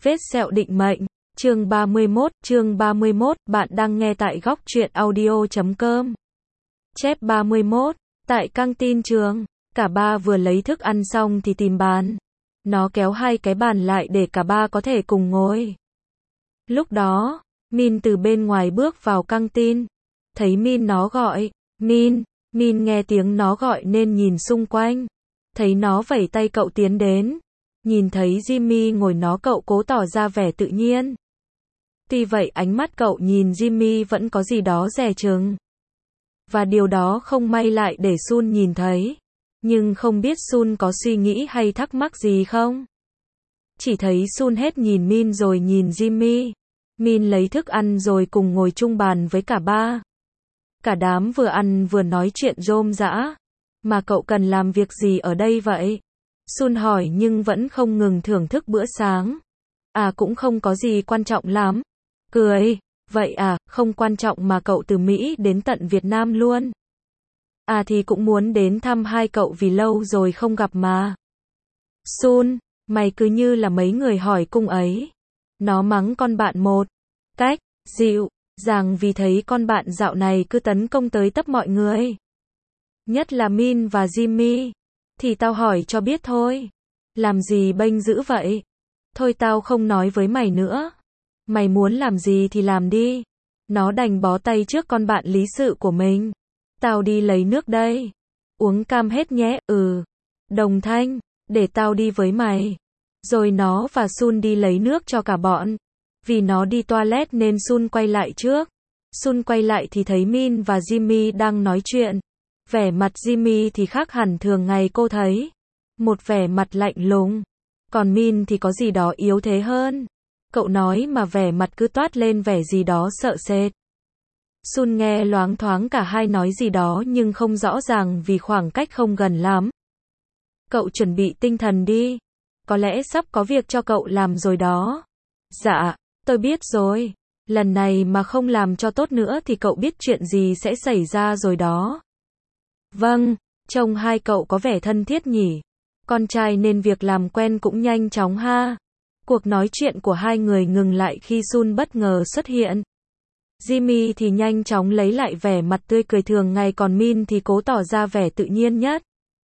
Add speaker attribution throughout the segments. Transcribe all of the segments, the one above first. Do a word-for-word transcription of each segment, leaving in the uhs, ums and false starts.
Speaker 1: Vết sẹo định mệnh, chương ba mươi mốt, chương ba mươi mốt, bạn đang nghe tại góc truyện audio chấm com. Chép ba mươi mốt, tại căng tin trường, cả ba vừa lấy thức ăn xong thì tìm bàn. Nó kéo hai cái bàn lại để cả ba có thể cùng ngồi. Lúc đó, Min từ bên ngoài bước vào căng tin. Thấy Min nó gọi, Min, Min nghe tiếng nó gọi nên nhìn xung quanh. Thấy nó vẩy tay cậu tiến đến. Nhìn thấy Jimmy ngồi nó cậu cố tỏ ra vẻ tự nhiên. Tuy vậy ánh mắt cậu nhìn Jimmy vẫn có gì đó dè chừng. Và điều đó không may lại để Sun nhìn thấy. Nhưng không biết Sun có suy nghĩ hay thắc mắc gì không? Chỉ thấy Sun hết nhìn Min rồi nhìn Jimmy. Min lấy thức ăn rồi cùng ngồi chung bàn với cả ba. Cả đám vừa ăn vừa nói chuyện rôm rã. Mà cậu cần làm việc gì ở đây vậy? Sun hỏi nhưng vẫn không ngừng thưởng thức bữa sáng. À cũng không có gì quan trọng lắm. Cười, vậy à, không quan trọng mà cậu từ Mỹ đến tận Việt Nam luôn. À thì cũng muốn đến thăm hai cậu vì lâu rồi không gặp mà. Sun, mày cứ như là mấy người hỏi cung ấy. Nó mắng con bạn một cách dịu dàng vì thấy con bạn dạo này cứ tấn công tới tấp mọi người. Nhất là Min và Jimmy. Thì tao hỏi cho biết thôi. Làm gì bênh dữ vậy? Thôi tao không nói với mày nữa. Mày muốn làm gì thì làm đi. Nó đành bó tay trước con bạn lý sự của mình. Tao đi lấy nước đây. Uống cam hết nhé, ừ. Đồng thanh, để tao đi với mày. Rồi nó và Sun đi lấy nước cho cả bọn. Vì nó đi toilet nên Sun quay lại trước. Sun quay lại thì thấy Min và Jimmy đang nói chuyện. Vẻ mặt Jimmy thì khác hẳn thường ngày cô thấy. Một vẻ mặt lạnh lùng. Còn Min thì có gì đó yếu thế hơn. Cậu nói mà vẻ mặt cứ toát lên vẻ gì đó sợ sệt. Sun nghe loáng thoáng cả hai nói gì đó nhưng không rõ ràng vì khoảng cách không gần lắm. Cậu chuẩn bị tinh thần đi. Có lẽ sắp có việc cho cậu làm rồi đó. Dạ, tôi biết rồi. Lần này mà không làm cho tốt nữa thì cậu biết chuyện gì sẽ xảy ra rồi đó. Vâng, trông hai cậu có vẻ thân thiết nhỉ. Con trai nên việc làm quen cũng nhanh chóng ha. Cuộc nói chuyện của hai người ngừng lại khi Sun bất ngờ xuất hiện. Jimmy thì nhanh chóng lấy lại vẻ mặt tươi cười thường ngày còn Min thì cố tỏ ra vẻ tự nhiên nhất.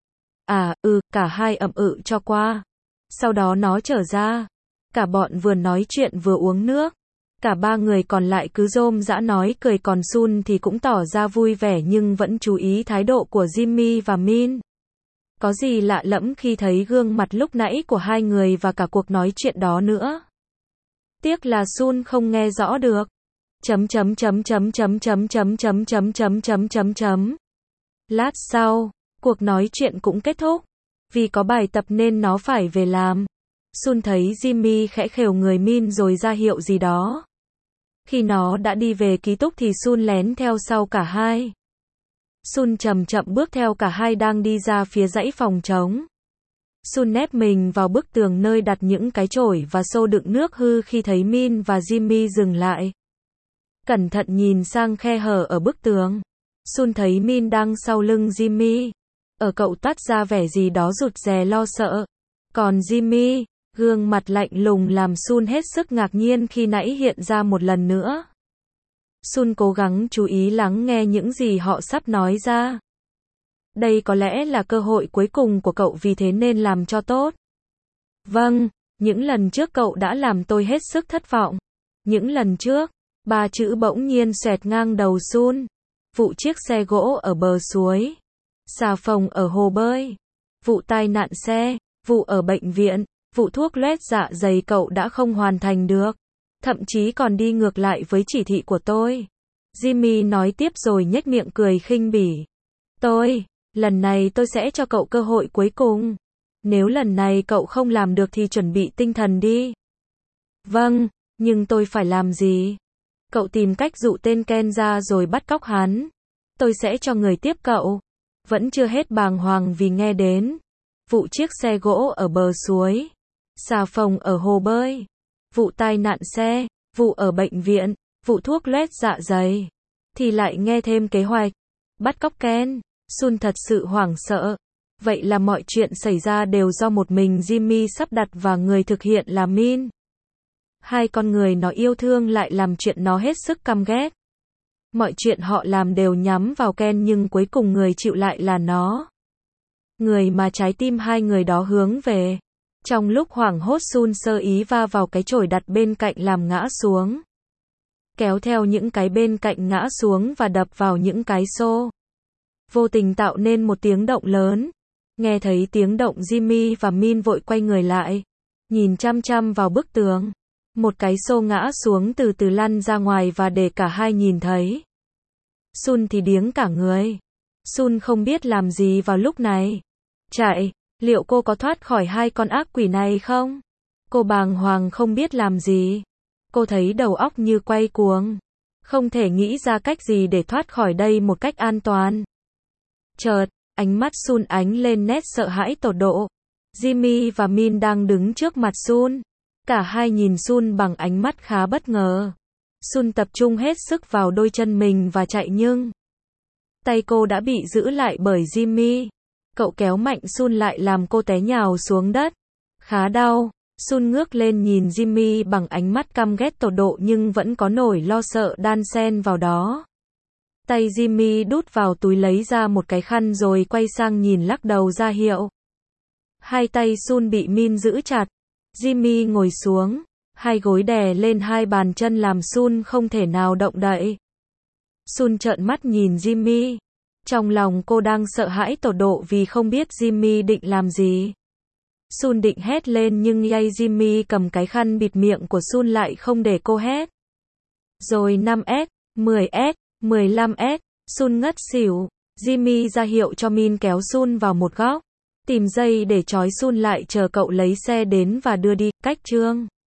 Speaker 1: À, ừ, cả hai ậm ừ cho qua. Sau đó nó trở ra. Cả bọn vừa nói chuyện vừa uống nước. Cả ba người còn lại cứ rôm rã nói cười còn Sun thì cũng tỏ ra vui vẻ nhưng vẫn chú ý thái độ của Jimmy và Min. Có gì lạ lẫm khi thấy gương mặt lúc nãy của hai người và cả cuộc nói chuyện đó nữa. Tiếc là Sun không nghe rõ được. Chấm chấm chấm chấm chấm chấm chấm chấm chấm chấm chấm chấm chấm. Lát sau, cuộc nói chuyện cũng kết thúc. Vì có bài tập nên nó phải về làm. Sun thấy Jimmy khẽ khều người Min rồi ra hiệu gì đó. Khi nó đã đi về ký túc thì Sun lén theo sau cả hai. Sun chậm chậm bước theo cả hai đang đi ra phía dãy phòng trống. Sun nép mình vào bức tường nơi đặt những cái chổi và xô đựng nước hư khi thấy Min và Jimmy dừng lại. Cẩn thận nhìn sang khe hở ở bức tường. Sun thấy Min đang sau lưng Jimmy. Ở cậu toát ra vẻ gì đó rụt rè lo sợ. Còn Jimmy, gương mặt lạnh lùng làm Sun hết sức ngạc nhiên khi nãy hiện ra một lần nữa. Sun cố gắng chú ý lắng nghe những gì họ sắp nói ra. Đây có lẽ là cơ hội cuối cùng của cậu vì thế nên làm cho tốt. Vâng, những lần trước cậu đã làm tôi hết sức thất vọng. Những lần trước, ba chữ bỗng nhiên xoẹt ngang đầu Sun. Vụ chiếc xe gỗ ở bờ suối. Xà phòng ở hồ bơi. Vụ tai nạn xe. Vụ ở bệnh viện. Vụ thuốc loét dạ dày cậu đã không hoàn thành được. Thậm chí còn đi ngược lại với chỉ thị của tôi. Jimmy nói tiếp rồi nhếch miệng cười khinh bỉ. Tôi, lần này tôi sẽ cho cậu cơ hội cuối cùng. Nếu lần này cậu không làm được thì chuẩn bị tinh thần đi. Vâng, nhưng tôi phải làm gì? Cậu tìm cách dụ tên Ken ra rồi bắt cóc hắn. Tôi sẽ cho người tiếp cậu. Vẫn chưa hết bàng hoàng vì nghe đến. Vụ chiếc xe gỗ ở bờ suối. Xà phòng ở hồ bơi. Vụ tai nạn xe, vụ ở bệnh viện, vụ thuốc loét dạ dày. Thì lại nghe thêm kế hoạch. Bắt cóc Ken. Sun thật sự hoảng sợ. Vậy là mọi chuyện xảy ra đều do một mình Jimmy sắp đặt và người thực hiện là Min. Hai con người nó yêu thương lại làm chuyện nó hết sức căm ghét. Mọi chuyện họ làm đều nhắm vào Ken nhưng cuối cùng người chịu lại là nó. Người mà trái tim hai người đó hướng về. Trong lúc hoảng hốt Sun sơ ý va vào cái chổi đặt bên cạnh làm ngã xuống. Kéo theo những cái bên cạnh ngã xuống và đập vào những cái xô. Vô tình tạo nên một tiếng động lớn. Nghe thấy tiếng động Jimmy và Min vội quay người lại. Nhìn chăm chăm vào bức tường. Một cái xô ngã xuống từ từ lăn ra ngoài và để cả hai nhìn thấy. Sun thì điếng cả người. Sun không biết làm gì vào lúc này. Chạy, liệu cô có thoát khỏi hai con ác quỷ này không? Cô bàng hoàng không biết làm gì. Cô thấy đầu óc như quay cuồng. Không thể nghĩ ra cách gì để thoát khỏi đây một cách an toàn. Chợt, ánh mắt Sun ánh lên nét sợ hãi tột độ. Jimmy và Min đang đứng trước mặt Sun. Cả hai nhìn Sun bằng ánh mắt khá bất ngờ. Sun tập trung hết sức vào đôi chân mình và chạy nhưng tay cô đã bị giữ lại bởi Jimmy. Cậu kéo mạnh Sun lại làm cô té nhào xuống đất. Khá đau. Sun ngước lên nhìn Jimmy bằng ánh mắt căm ghét tột độ nhưng vẫn có nỗi lo sợ đan xen vào đó. Tay Jimmy đút vào túi lấy ra một cái khăn rồi quay sang nhìn lắc đầu ra hiệu. Hai tay Sun bị Min giữ chặt. Jimmy ngồi xuống. Hai gối đè lên hai bàn chân làm Sun không thể nào động đậy. Sun trợn mắt nhìn Jimmy. Trong lòng cô đang sợ hãi tột độ vì không biết Jimmy định làm gì. Sun định hét lên nhưng Yay Jimmy cầm cái khăn bịt miệng của Sun lại không để cô hét. Rồi năm S, mười S, mười lăm S, Sun ngất xỉu. Jimmy ra hiệu cho Min kéo Sun vào một góc. Tìm dây để trói Sun lại chờ cậu lấy xe đến và đưa đi. Cách chương